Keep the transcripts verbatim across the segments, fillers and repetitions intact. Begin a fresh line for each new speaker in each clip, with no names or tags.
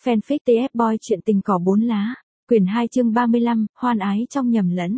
Fanfic tê ép Boy chuyện tình cỏ bốn lá, quyển hai chương ba mươi lăm, hoan ái trong nhầm lẫn.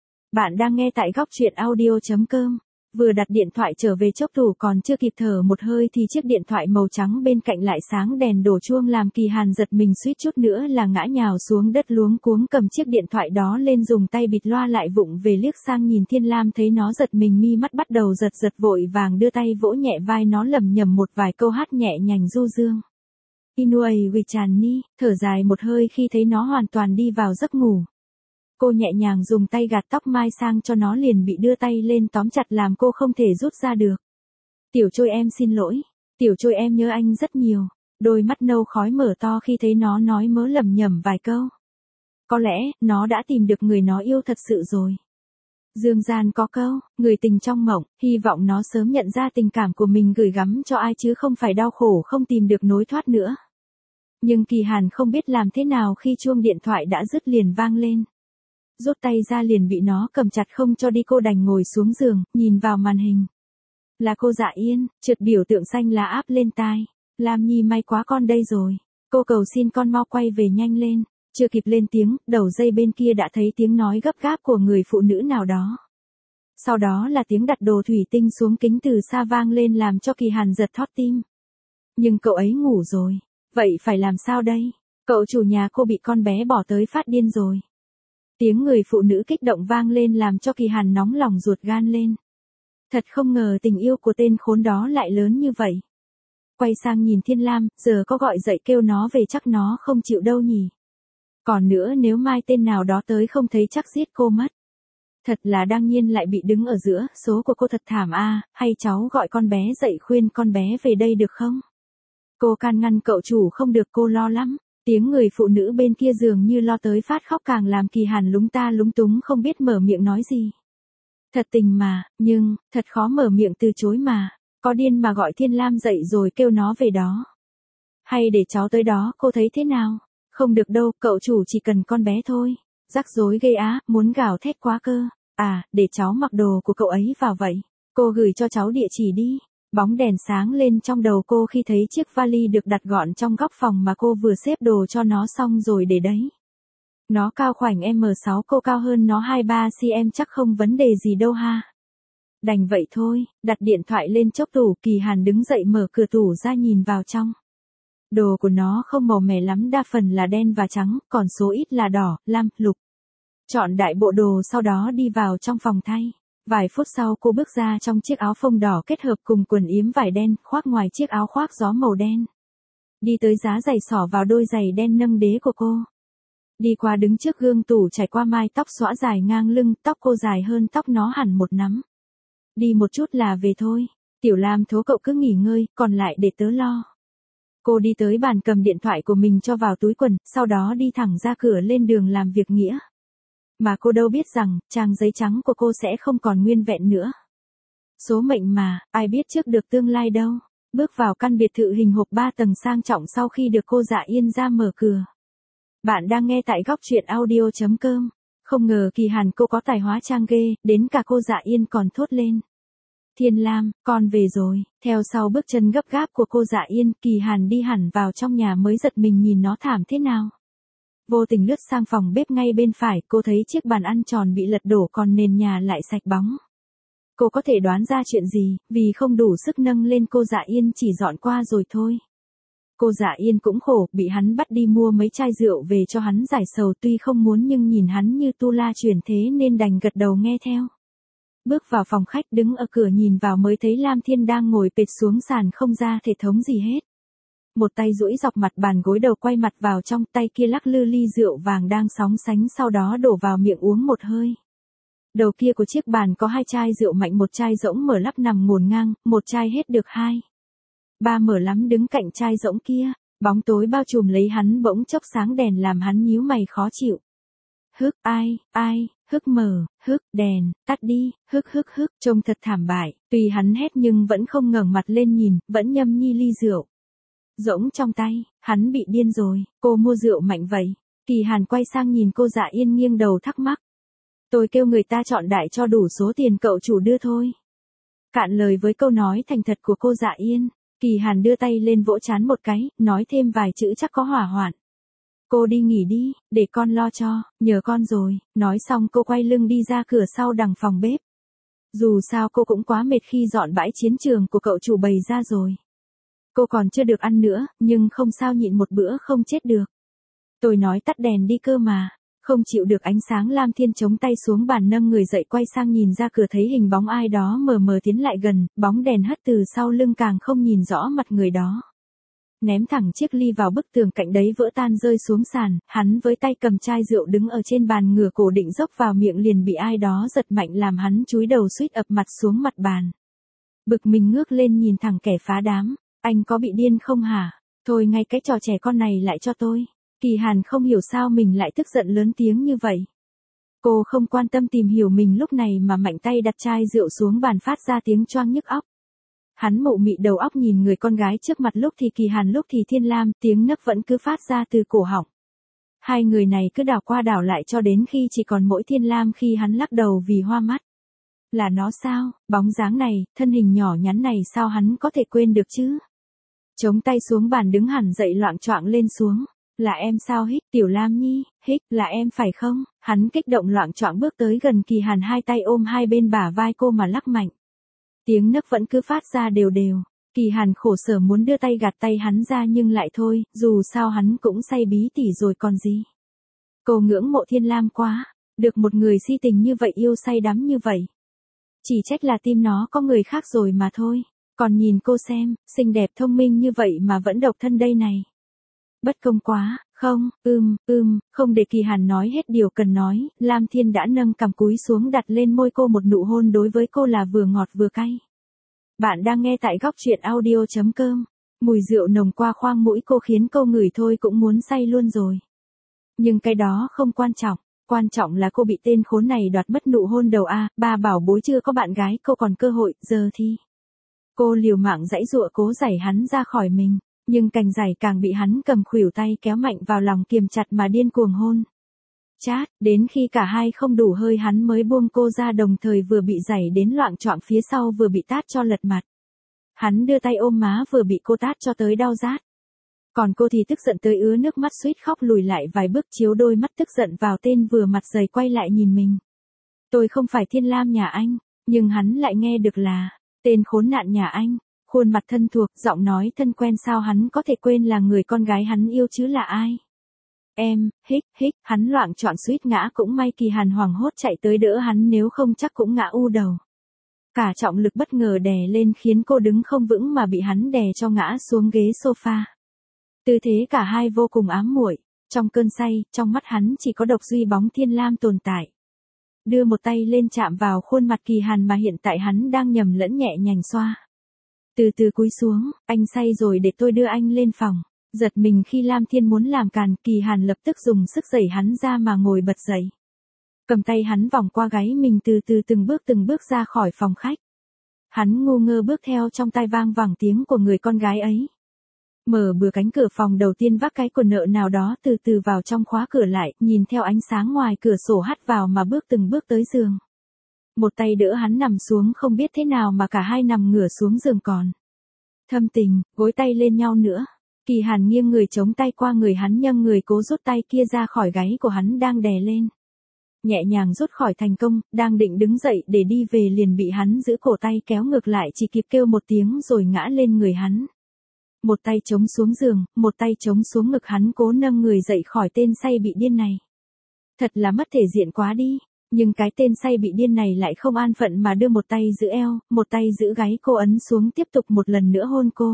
Bạn đang nghe tại góc truyện audio chấm com. Vừa đặt điện thoại trở về chốc tủ còn chưa kịp thở một hơi thì chiếc điện thoại màu trắng bên cạnh lại sáng đèn đổ chuông làm Kỳ Hàn giật mình suýt chút nữa là ngã nhào xuống đất luống cuống cầm chiếc điện thoại đó lên dùng tay bịt loa lại vụng về liếc sang nhìn Thiên Lam thấy nó giật mình mi mắt bắt đầu giật giật vội vàng đưa tay vỗ nhẹ vai nó lẩm nhẩm một vài câu hát nhẹ nhàng du dương. Inuay Wichani, thở dài một hơi khi thấy nó hoàn toàn đi vào giấc ngủ. Cô nhẹ nhàng dùng tay gạt tóc mai sang cho nó liền bị đưa tay lên tóm chặt làm cô không thể rút ra được. Tiểu Trôi em xin lỗi, Tiểu Trôi em nhớ anh rất nhiều. Đôi mắt nâu khói mở to khi thấy nó nói mớ lẩm nhẩm vài câu. Có lẽ, nó đã tìm được người nó yêu thật sự rồi. Dương gian có câu, người tình trong mộng, hy vọng nó sớm nhận ra tình cảm của mình gửi gắm cho ai chứ không phải đau khổ không tìm được nối thoát nữa. Nhưng Kỳ Hàn không biết làm thế nào khi chuông điện thoại đã dứt liền vang lên. Rút tay ra liền bị nó cầm chặt không cho đi, cô đành ngồi xuống giường, nhìn vào màn hình. Là cô Dạ Yên, trượt biểu tượng xanh lá áp lên tai. Lam Nhi may quá con đây rồi. Cô cầu xin con mau quay về nhanh lên. Chưa kịp lên tiếng, đầu dây bên kia đã thấy tiếng nói gấp gáp của người phụ nữ nào đó. Sau đó là tiếng đặt đồ thủy tinh xuống kính từ xa vang lên làm cho Kỳ Hàn giật thót tim. Nhưng cậu ấy ngủ rồi. Vậy phải làm sao đây? Cậu chủ nhà cô bị con bé bỏ tới phát điên rồi. Tiếng người phụ nữ kích động vang lên làm cho Kỳ Hàn nóng lòng ruột gan lên. Thật không ngờ tình yêu của tên khốn đó lại lớn như vậy. Quay sang nhìn Thiên Lam, giờ có gọi dậy kêu nó về chắc nó không chịu đâu nhỉ. Còn nữa nếu mai tên nào đó tới không thấy chắc giết cô mất. Thật là đang nhiên lại bị đứng ở giữa, số của cô thật thảm a, à, hay cháu gọi con bé dậy khuyên con bé về đây được không? Cô can ngăn cậu chủ không được, cô lo lắm. Tiếng người phụ nữ bên kia dường như lo tới phát khóc càng làm Kỳ Hàn lúng ta lúng túng không biết mở miệng nói gì. Thật tình mà, nhưng, thật khó mở miệng từ chối mà. Có điên mà gọi Thiên Lam dậy rồi kêu nó về đó. Hay để cháu tới đó, cô thấy thế nào? Không được đâu, cậu chủ chỉ cần con bé thôi. Rắc rối ghê á, muốn gào thét quá cơ. À, để cháu mặc đồ của cậu ấy vào vậy. Cô gửi cho cháu địa chỉ đi. Bóng đèn sáng lên trong đầu cô khi thấy chiếc vali được đặt gọn trong góc phòng mà cô vừa xếp đồ cho nó xong rồi để đấy. Nó cao khoảnh em sáu, cô cao hơn nó hai ba xăng-ti-mét chắc không vấn đề gì đâu ha. Đành vậy thôi, đặt điện thoại lên chốc tủ, Kỳ Hàn đứng dậy mở cửa tủ ra nhìn vào trong. Đồ của nó không màu mè lắm, đa phần là đen và trắng, còn số ít là đỏ, lam, lục. Chọn đại bộ đồ sau đó đi vào trong phòng thay. Vài phút sau cô bước ra trong chiếc áo phông đỏ kết hợp cùng quần yếm vải đen, khoác ngoài chiếc áo khoác gió màu đen. Đi tới giá giày xỏ vào đôi giày đen nâng đế của cô. Đi qua đứng trước gương tủ trải qua mai tóc xõa dài ngang lưng, tóc cô dài hơn tóc nó hẳn một nắm. Đi một chút là về thôi. Tiểu Lam thố cậu cứ nghỉ ngơi, còn lại để tớ lo. Cô đi tới bàn cầm điện thoại của mình cho vào túi quần, sau đó đi thẳng ra cửa lên đường làm việc nghĩa. Mà cô đâu biết rằng, trang giấy trắng của cô sẽ không còn nguyên vẹn nữa. Số mệnh mà, ai biết trước được tương lai đâu. Bước vào căn biệt thự hình hộp ba tầng sang trọng sau khi được cô Dạ Yên ra mở cửa. Bạn đang nghe tại góc truyện audio chấm com. Không ngờ Kỳ Hàn cô có tài hóa trang ghê, đến cả cô Dạ Yên còn thốt lên. Thiên Lam, con về rồi. Theo sau bước chân gấp gáp của cô Dạ Yên, Kỳ Hàn đi hẳn vào trong nhà mới giật mình nhìn nó thảm thế nào. Vô tình lướt sang phòng bếp ngay bên phải, cô thấy chiếc bàn ăn tròn bị lật đổ còn nền nhà lại sạch bóng. Cô có thể đoán ra chuyện gì, vì không đủ sức nâng lên cô Dạ Yên chỉ dọn qua rồi thôi. Cô Dạ Yên cũng khổ, bị hắn bắt đi mua mấy chai rượu về cho hắn giải sầu, tuy không muốn nhưng nhìn hắn như tu la chuyển thế nên đành gật đầu nghe theo. Bước vào phòng khách đứng ở cửa nhìn vào mới thấy Lam Thiên đang ngồi pệt xuống sàn không ra thể thống gì hết. Một tay duỗi dọc mặt bàn gối đầu quay mặt vào trong, tay kia lắc lư ly rượu vàng đang sóng sánh sau đó đổ vào miệng uống một hơi. Đầu kia của chiếc bàn có hai chai rượu mạnh, một chai rỗng mở lắp nằm ngổn ngang, một chai hết được hai. Ba mở lắm đứng cạnh chai rỗng kia, bóng tối bao trùm lấy hắn bỗng chốc sáng đèn làm hắn nhíu mày khó chịu. Hức ai, ai, hức mở, hức đèn, tắt đi, hức hức hức, trông thật thảm bại, tuy hắn hét nhưng vẫn không ngẩng mặt lên nhìn, vẫn nhâm nhi ly rượu. Rỗng trong tay, hắn bị điên rồi, cô mua rượu mạnh vậy. Kỳ Hàn quay sang nhìn cô Dạ Yên nghiêng đầu thắc mắc. Tôi kêu người ta chọn đại cho đủ số tiền cậu chủ đưa thôi. Cạn lời với câu nói thành thật của cô Dạ Yên, Kỳ Hàn đưa tay lên vỗ trán một cái, nói thêm vài chữ chắc có hỏa hoạn. Cô đi nghỉ đi, để con lo cho, nhờ con rồi, nói xong cô quay lưng đi ra cửa sau đằng phòng bếp. Dù sao cô cũng quá mệt khi dọn bãi chiến trường của cậu chủ bày ra rồi. Cô còn chưa được ăn nữa, nhưng không sao nhịn một bữa không chết được. Tôi nói tắt đèn đi cơ mà. Không chịu được ánh sáng, Lam Thiên chống tay xuống bàn nâng người dậy quay sang nhìn ra cửa thấy hình bóng ai đó mờ mờ tiến lại gần, bóng đèn hắt từ sau lưng càng không nhìn rõ mặt người đó. Ném thẳng chiếc ly vào bức tường cạnh đấy vỡ tan rơi xuống sàn, hắn với tay cầm chai rượu đứng ở trên bàn ngửa cổ định dốc vào miệng liền bị ai đó giật mạnh làm hắn chúi đầu suýt ập mặt xuống mặt bàn. Bực mình ngước lên nhìn thẳng kẻ phá đám, anh có bị điên không hả? Thôi ngay cái trò trẻ con này lại cho tôi. Kỳ Hàn không hiểu sao mình lại tức giận lớn tiếng như vậy. Cô không quan tâm tìm hiểu mình lúc này mà mạnh tay đặt chai rượu xuống bàn phát ra tiếng choang nhức óc. Hắn mụ mị đầu óc nhìn người con gái trước mặt lúc thì Kỳ Hàn lúc thì Thiên Lam, tiếng nấc vẫn cứ phát ra từ cổ họng. Hai người này cứ đảo qua đảo lại cho đến khi chỉ còn mỗi Thiên Lam khi hắn lắc đầu vì hoa mắt. Là nó sao, bóng dáng này, thân hình nhỏ nhắn này sao hắn có thể quên được chứ? Chống tay xuống bàn đứng hẳn dậy loạng choạng lên xuống. Là em sao hích, Tiểu Lam Nhi, hích, là em phải không? Hắn kích động loạng choạng bước tới gần Kỳ Hàn, hai tay ôm hai bên bả vai cô mà lắc mạnh. Tiếng nấc vẫn cứ phát ra đều đều. Kỳ Hàn khổ sở muốn đưa tay gạt tay hắn ra nhưng lại thôi, dù sao hắn cũng say bí tỉ rồi còn gì. Cô ngưỡng mộ Thiên Lam quá, được một người si tình như vậy yêu say đắm như vậy. Chỉ trách là tim nó có người khác rồi mà thôi. Còn nhìn cô xem, xinh đẹp thông minh như vậy mà vẫn độc thân đây này. Bất công quá, không, ưm, ưm, không để Kỳ Hàn nói hết điều cần nói, Lam Thiên đã nâng cằm cúi xuống đặt lên môi cô một nụ hôn đối với cô là vừa ngọt vừa cay. Bạn đang nghe tại góc truyện audio chấm com. Mùi rượu nồng qua khoang mũi cô khiến cô ngửi thôi cũng muốn say luôn rồi. Nhưng cái đó không quan trọng, quan trọng là cô bị tên khốn này đoạt mất nụ hôn đầu a, ba bảo bối chưa có bạn gái cô còn cơ hội, giờ thì. Cô liều mạng giãy giụa cố giãy hắn ra khỏi mình. Nhưng cành giày càng bị hắn cầm khuỷu tay kéo mạnh vào lòng kiềm chặt mà điên cuồng hôn. Chát, đến khi cả hai không đủ hơi hắn mới buông cô ra, đồng thời vừa bị giày đến loạng choạng phía sau vừa bị tát cho lật mặt. Hắn đưa tay ôm má vừa bị cô tát cho tới đau rát. Còn cô thì tức giận tới ứa nước mắt suýt khóc lùi lại vài bước chiếu đôi mắt tức giận vào tên vừa mặt dày quay lại nhìn mình. Tôi không phải Thiên Lam nhà anh, nhưng hắn lại nghe được là tên khốn nạn nhà anh. Khuôn mặt thân thuộc, giọng nói thân quen sao hắn có thể quên là người con gái hắn yêu chứ là ai? Em, hích, hích, hắn loạng choạng suýt ngã cũng may Kỳ Hàn hoảng hốt chạy tới đỡ hắn nếu không chắc cũng ngã u đầu. Cả trọng lực bất ngờ đè lên khiến cô đứng không vững mà bị hắn đè cho ngã xuống ghế sofa. Tư thế cả hai vô cùng ám muội, trong cơn say, trong mắt hắn chỉ có độc duy bóng Thiên Lam tồn tại. Đưa một tay lên chạm vào khuôn mặt Kỳ Hàn mà hiện tại hắn đang nhầm lẫn nhẹ nhàng xoa. Từ từ cúi xuống, anh say rồi để tôi đưa anh lên phòng. Giật mình khi Lam Thiên muốn làm càn, Kỳ Hàn lập tức dùng sức đẩy hắn ra mà ngồi bật dậy. Cầm tay hắn vòng qua gáy mình từ từ từng bước từng bước ra khỏi phòng khách. Hắn ngu ngơ bước theo trong tai vang vẳng tiếng của người con gái ấy. Mở bừa cánh cửa phòng đầu tiên vác cái quần nợ nào đó từ từ vào trong khóa cửa lại, nhìn theo ánh sáng ngoài cửa sổ hắt vào mà bước từng bước tới giường. Một tay đỡ hắn nằm xuống không biết thế nào mà cả hai nằm ngửa xuống giường còn. Thâm tình, gối tay lên nhau nữa. Kỳ Hàn nghiêng người chống tay qua người hắn nhâng người cố rút tay kia ra khỏi gáy của hắn đang đè lên. Nhẹ nhàng rút khỏi thành công, đang định đứng dậy để đi về liền bị hắn giữ cổ tay kéo ngược lại chỉ kịp kêu một tiếng rồi ngã lên người hắn. Một tay chống xuống giường, một tay chống xuống ngực hắn cố nâng người dậy khỏi tên say bị điên này. Thật là mất thể diện quá đi. Nhưng cái tên say bị điên này lại không an phận mà đưa một tay giữ eo, một tay giữ gáy cô ấn xuống tiếp tục một lần nữa hôn cô.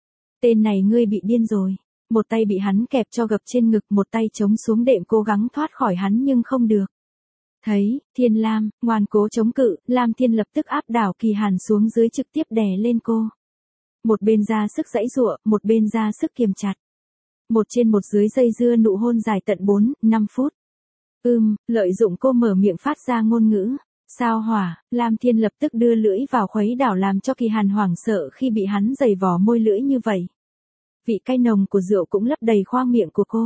Tên này ngươi bị điên rồi. Một tay bị hắn kẹp cho gập trên ngực, một tay chống xuống đệm cố gắng thoát khỏi hắn nhưng không được. Thấy, Thiên Lam, ngoan cố chống cự, Lam Thiên lập tức áp đảo Kỳ Hàn xuống dưới trực tiếp đè lên cô. Một bên ra sức giãy giụa, một bên ra sức kiềm chặt. Một trên một dưới dây dưa nụ hôn dài tận bốn, năm phút. Ưm, lợi dụng cô mở miệng phát ra ngôn ngữ. Sao hỏa, Lam Thiên lập tức đưa lưỡi vào khuấy đảo làm cho Kỳ Hàn hoảng sợ khi bị hắn giày vò môi lưỡi như vậy. Vị cay nồng của rượu cũng lấp đầy khoang miệng của cô.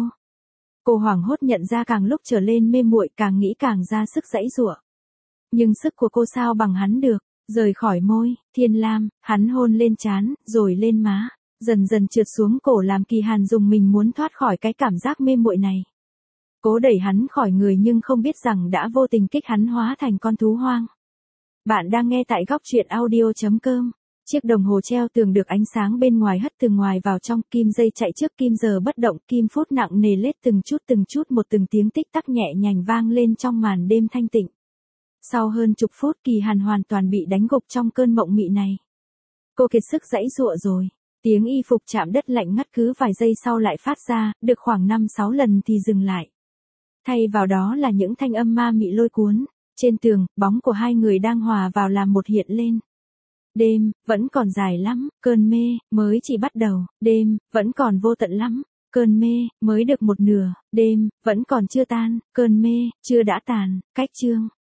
Cô hoảng hốt nhận ra càng lúc trở lên mê muội càng nghĩ càng ra sức giãy giụa. Nhưng sức của cô sao bằng hắn được, Rời khỏi môi, Thiên Lam, hắn hôn lên trán, rồi lên má, dần dần trượt xuống cổ làm Kỳ Hàn dùng mình muốn thoát khỏi cái cảm giác mê muội này. Cố đẩy hắn khỏi người nhưng không biết rằng đã vô tình kích hắn hóa thành con thú hoang. Bạn đang nghe tại góc truyện audio.com. Chiếc đồng hồ treo tường được ánh sáng bên ngoài hất từ ngoài vào trong, kim dây chạy trước kim giờ bất động, kim phút nặng nề lết từng chút từng chút một, từng tiếng tích tắc nhẹ nhàng vang lên trong màn đêm thanh tịnh. Sau hơn chục phút, Kỳ Hàn hoàn toàn bị đánh gục trong cơn mộng mị này. Cô kiệt sức giãy giụa rồi. Tiếng y phục chạm đất lạnh ngắt cứ vài giây sau lại phát ra, được khoảng năm sáu lần thì dừng lại. Thay vào đó là những thanh âm ma mị lôi cuốn. Trên tường, bóng của hai người đang hòa vào làm một hiện lên. Đêm, vẫn còn dài lắm, cơn mê, mới chỉ bắt đầu. Đêm, vẫn còn vô tận lắm, cơn mê, mới được một nửa. Đêm, vẫn còn chưa tan, cơn mê, chưa đã tàn. Cách chương.